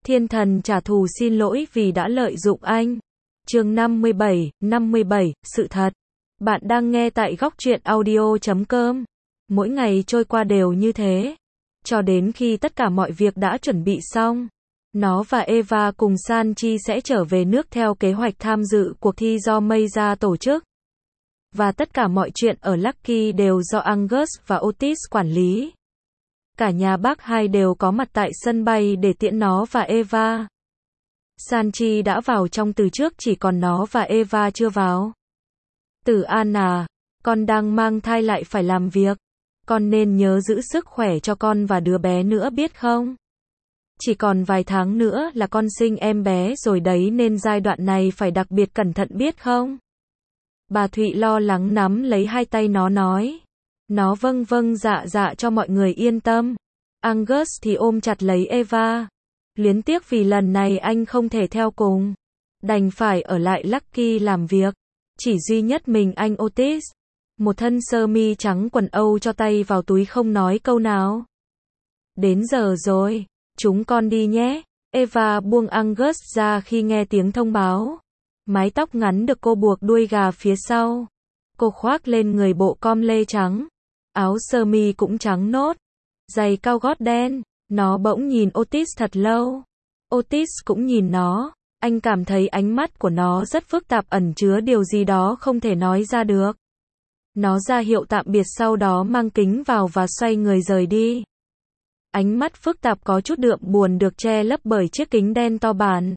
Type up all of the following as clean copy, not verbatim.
Thiên thần trả thù xin lỗi vì đã lợi dụng anh. Chương 57, sự thật. Bạn đang nghe tại góc truyện audio.com. Mỗi ngày trôi qua đều như thế. Cho đến khi tất cả mọi việc đã chuẩn bị xong. Nó và Eva cùng Sanchi sẽ trở về nước theo kế hoạch tham dự cuộc thi do Meiza tổ chức. Và tất cả mọi chuyện ở Lucky đều do Angus và Otis quản lý. Cả nhà bác hai đều có mặt tại sân bay để tiễn nó và Eva. Sanchi đã vào trong từ trước, chỉ còn nó và Eva chưa vào. Tử An à, con đang mang thai lại phải làm việc. Con nên nhớ giữ sức khỏe cho con và đứa bé nữa biết không? Chỉ còn vài tháng nữa là con sinh em bé rồi đấy, nên giai đoạn này phải đặc biệt cẩn thận biết không? Bà Thụy lo lắng nắm lấy hai tay nó nói. Nó vâng vâng dạ dạ cho mọi người yên tâm. Angus thì ôm chặt lấy Eva. Luyến tiếc vì lần này anh không thể theo cùng. Đành phải ở lại Lucky làm việc. Chỉ duy nhất mình anh Otis. Một thân sơ mi trắng quần Âu cho tay vào túi không nói câu nào. Đến giờ rồi, chúng con đi nhé. Eva buông Angus ra khi nghe tiếng thông báo. Mái tóc ngắn được cô buộc đuôi gà phía sau. Cô khoác lên người bộ com lê trắng. Áo sơ mi cũng trắng nốt. Giày cao gót đen. Nó bỗng nhìn Otis thật lâu. Otis cũng nhìn nó. Anh cảm thấy ánh mắt của nó rất phức tạp, ẩn chứa điều gì đó không thể nói ra được. Nó ra hiệu tạm biệt, sau đó mang kính vào và xoay người rời đi. Ánh mắt phức tạp có chút đượm buồn được che lấp bởi chiếc kính đen to bản.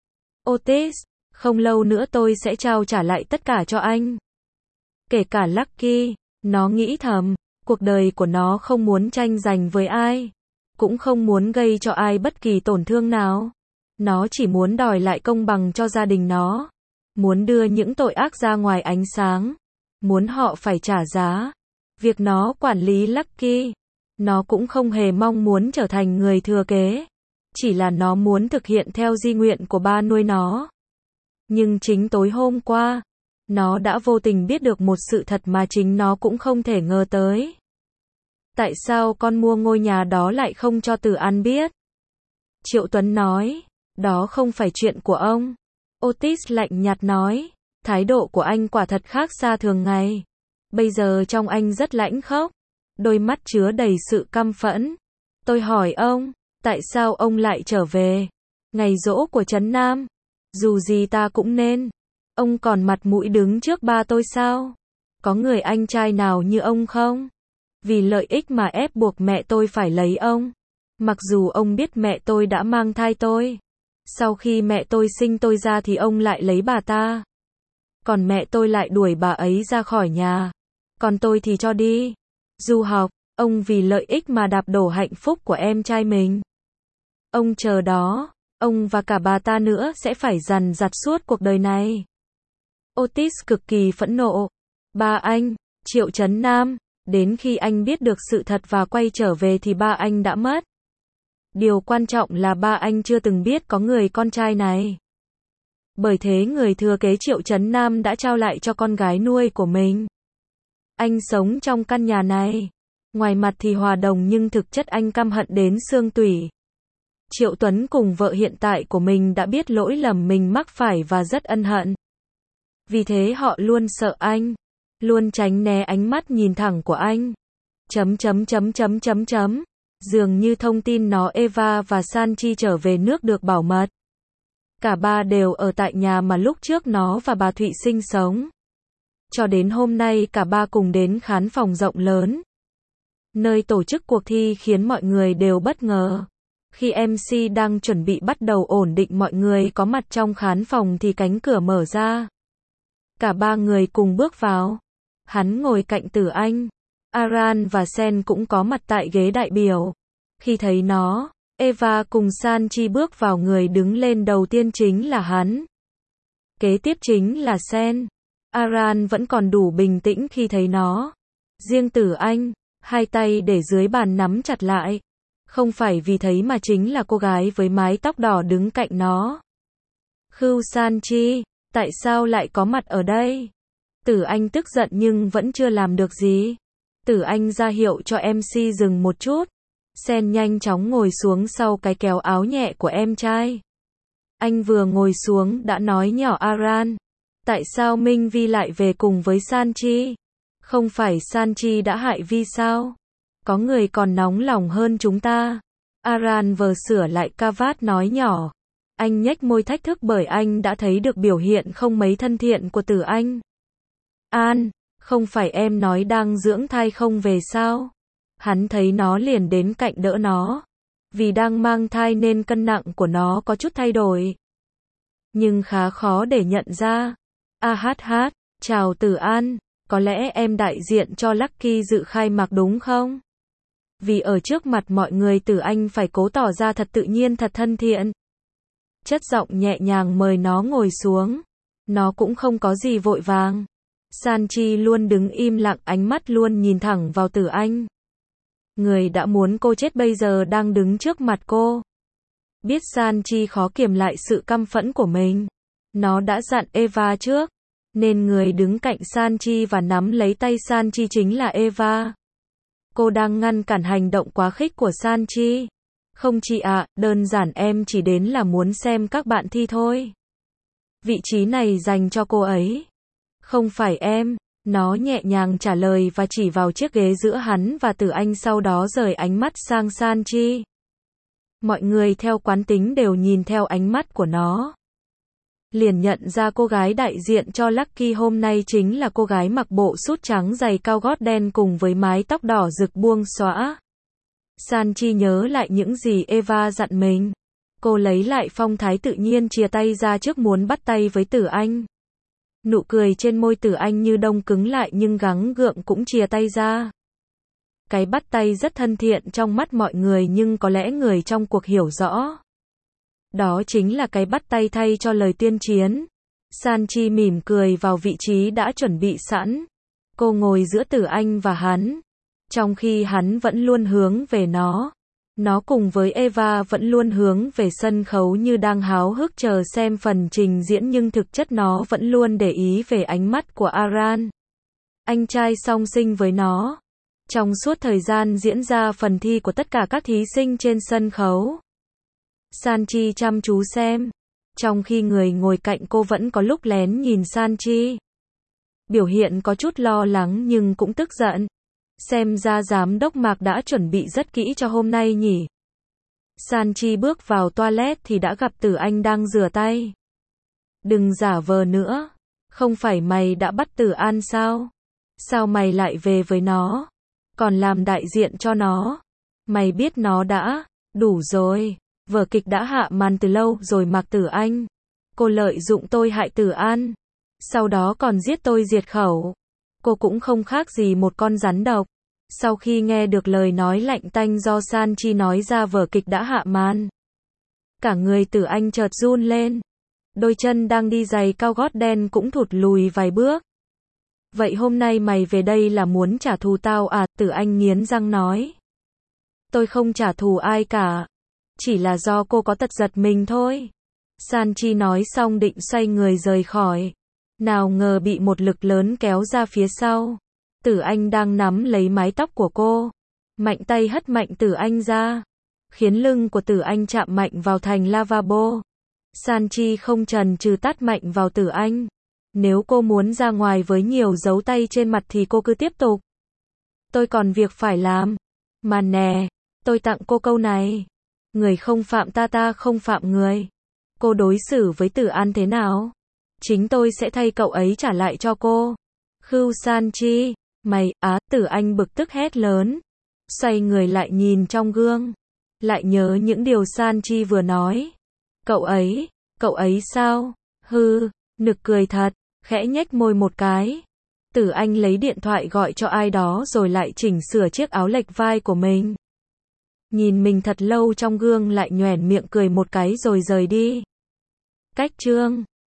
Otis, không lâu nữa tôi sẽ trao trả lại tất cả cho anh. Kể cả Lucky, nó nghĩ thầm. Cuộc đời của nó không muốn tranh giành với ai. Cũng không muốn gây cho ai bất kỳ tổn thương nào. Nó chỉ muốn đòi lại công bằng cho gia đình nó. Muốn đưa những tội ác ra ngoài ánh sáng. Muốn họ phải trả giá. Việc nó quản lý Lucky. Nó cũng không hề mong muốn trở thành người thừa kế. Chỉ là nó muốn thực hiện theo di nguyện của ba nuôi nó. Nhưng chính tối hôm qua, nó đã vô tình biết được một sự thật mà chính nó cũng không thể ngờ tới. Tại sao con mua ngôi nhà đó lại không cho Tử An biết? Triệu Tuấn nói, đó không phải chuyện của ông. Otis lạnh nhạt nói, thái độ của anh quả thật khác xa thường ngày. Bây giờ trông anh rất lãnh khốc, đôi mắt chứa đầy sự căm phẫn. Tôi hỏi ông, tại sao ông lại trở về? Ngày giỗ của Trấn Nam, dù gì ta cũng nên. Ông còn mặt mũi đứng trước ba tôi sao? Có người anh trai nào như ông không? Vì lợi ích mà ép buộc mẹ tôi phải lấy ông. Mặc dù ông biết mẹ tôi đã mang thai tôi. Sau khi mẹ tôi sinh tôi ra thì ông lại lấy bà ta. Còn mẹ tôi lại đuổi bà ấy ra khỏi nhà. Còn tôi thì cho đi du học. Ông vì lợi ích mà đạp đổ hạnh phúc của em trai mình. Ông chờ đó, ông và cả bà ta nữa sẽ phải dằn vặt suốt cuộc đời này. Otis cực kỳ phẫn nộ. Ba anh, Triệu Trấn Nam, đến khi anh biết được sự thật và quay trở về thì ba anh đã mất. Điều quan trọng là ba anh chưa từng biết có người con trai này. Bởi thế người thừa kế Triệu Trấn Nam đã trao lại cho con gái nuôi của mình. Anh sống trong căn nhà này. Ngoài mặt thì hòa đồng nhưng thực chất anh căm hận đến xương tủy. Triệu Tuấn cùng vợ hiện tại của mình đã biết lỗi lầm mình mắc phải và rất ân hận. Vì thế họ luôn sợ anh. Luôn tránh né ánh mắt nhìn thẳng của anh. Dường như thông tin nó Eva và Sanchi trở về nước được bảo mật. Cả ba đều ở tại nhà mà lúc trước nó và bà Thụy sinh sống. Cho đến hôm nay cả ba cùng đến khán phòng rộng lớn. Nơi tổ chức cuộc thi khiến mọi người đều bất ngờ. Khi MC đang chuẩn bị bắt đầu ổn định mọi người có mặt trong khán phòng thì cánh cửa mở ra. Cả ba người cùng bước vào. Hắn ngồi cạnh Tử Anh. Aran và Sen cũng có mặt tại ghế đại biểu. Khi thấy nó, Eva cùng Sanchi bước vào, người đứng lên đầu tiên chính là hắn. Kế tiếp chính là Sen. Aran vẫn còn đủ bình tĩnh khi thấy nó. Riêng Tử Anh, hai tay để dưới bàn nắm chặt lại. Không phải vì thấy mà chính là cô gái với mái tóc đỏ đứng cạnh nó. Khưu Sanchi, tại sao lại có mặt ở đây? Tử Anh tức giận nhưng vẫn chưa làm được gì. Tử Anh ra hiệu cho MC dừng một chút. Sen nhanh chóng ngồi xuống sau cái kéo áo nhẹ của em trai. Anh vừa ngồi xuống đã nói nhỏ Aran. Tại sao Minh Vi lại về cùng với Sanchi? Không phải Sanchi đã hại Vi sao? Có người còn nóng lòng hơn chúng ta. Aran vừa sửa lại cravat nói nhỏ. Anh nhếch môi thách thức bởi anh đã thấy được biểu hiện không mấy thân thiện của Tử Anh. An, không phải em nói đang dưỡng thai không về sao? Hắn thấy nó liền đến cạnh đỡ nó. Vì đang mang thai nên cân nặng của nó có chút thay đổi. Nhưng khá khó để nhận ra. Chào Tử An, có lẽ em đại diện cho Lucky dự khai mạc đúng không? Vì ở trước mặt mọi người Tử Anh phải cố tỏ ra thật tự nhiên thật thân thiện. Chất giọng nhẹ nhàng mời nó ngồi xuống. Nó cũng không có gì vội vàng. Sanchi luôn đứng im lặng, ánh mắt luôn nhìn thẳng vào Tử Anh. Người đã muốn cô chết bây giờ đang đứng trước mặt cô. Biết Sanchi khó kiềm lại sự căm phẫn của mình. Nó đã dặn Eva trước. Nên người đứng cạnh Sanchi và nắm lấy tay Sanchi chính là Eva. Cô đang ngăn cản hành động quá khích của Sanchi. Không chị ạ, đơn giản em chỉ đến là muốn xem các bạn thi thôi. Vị trí này dành cho cô ấy. Không phải em. Nó nhẹ nhàng trả lời và chỉ vào chiếc ghế giữa hắn và Tử Anh, sau đó rời ánh mắt sang Sanchi. Mọi người theo quán tính đều nhìn theo ánh mắt của nó. Liền nhận ra cô gái đại diện cho Lucky hôm nay chính là cô gái mặc bộ sút trắng giày cao gót đen cùng với mái tóc đỏ rực buông xõa. Sanchi nhớ lại những gì Eva dặn mình. Cô lấy lại phong thái tự nhiên chìa tay ra trước muốn bắt tay với Tử Anh. Nụ cười trên môi Tử Anh như đông cứng lại nhưng gắng gượng cũng chìa tay ra. Cái bắt tay rất thân thiện trong mắt mọi người nhưng có lẽ người trong cuộc hiểu rõ. Đó chính là cái bắt tay thay cho lời tuyên chiến. Sanchi mỉm cười vào vị trí đã chuẩn bị sẵn. Cô ngồi giữa Tử Anh và hắn. Trong khi hắn vẫn luôn hướng về nó. Nó cùng với Eva vẫn luôn hướng về sân khấu như đang háo hức chờ xem phần trình diễn nhưng thực chất nó vẫn luôn để ý về ánh mắt của Aran. Anh trai song sinh với nó. Trong suốt thời gian diễn ra phần thi của tất cả các thí sinh trên sân khấu. Sanchi chăm chú xem. Trong khi người ngồi cạnh cô vẫn có lúc lén nhìn Sanchi. Biểu hiện có chút lo lắng nhưng cũng tức giận. Xem ra giám đốc Mạc đã chuẩn bị rất kỹ cho hôm nay nhỉ. Sanchi bước vào toilet thì đã gặp Tử Anh đang rửa tay. Đừng giả vờ nữa. Không phải mày đã bắt Tử An sao? Sao mày lại về với nó? Còn làm đại diện cho nó? Mày biết nó đã. Đủ rồi. Vở kịch đã hạ màn từ lâu rồi Mạc Tử Anh. Cô lợi dụng tôi hại Tử An. Sau đó còn giết tôi diệt khẩu. Cô cũng không khác gì một con rắn độc. Sau khi nghe được lời nói lạnh tanh do Sanchi nói ra vở kịch đã hạ màn. Cả người Tử Anh chợt run lên. Đôi chân đang đi giày cao gót đen cũng thụt lùi vài bước. Vậy hôm nay mày về đây là muốn trả thù tao à? Tử Anh nghiến răng nói. Tôi không trả thù ai cả. Chỉ là do cô có tật giật mình thôi. Sanchi nói xong định xoay người rời khỏi. Nào ngờ bị một lực lớn kéo ra phía sau. Tử Anh đang nắm lấy mái tóc của cô. Mạnh tay hất mạnh Tử Anh ra. Khiến lưng của Tử Anh chạm mạnh vào thành lavabo. Sanchi không chần chừ tát mạnh vào Tử Anh. Nếu cô muốn ra ngoài với nhiều dấu tay trên mặt thì cô cứ tiếp tục. Tôi còn việc phải làm. Mà nè, tôi tặng cô câu này. Người không phạm ta, ta không phạm người. Cô đối xử với Tử An thế nào? Chính tôi sẽ thay cậu ấy trả lại cho cô. Khưu Sanchi, mày, Tử Anh bực tức hét lớn. Xoay người lại nhìn trong gương. Lại nhớ những điều Sanchi vừa nói. Cậu ấy sao? Nực cười thật, khẽ nhếch môi một cái. Tử Anh lấy điện thoại gọi cho ai đó rồi lại chỉnh sửa chiếc áo lệch vai của mình. Nhìn mình thật lâu trong gương lại nhoẻn miệng cười một cái rồi rời đi. Cách chương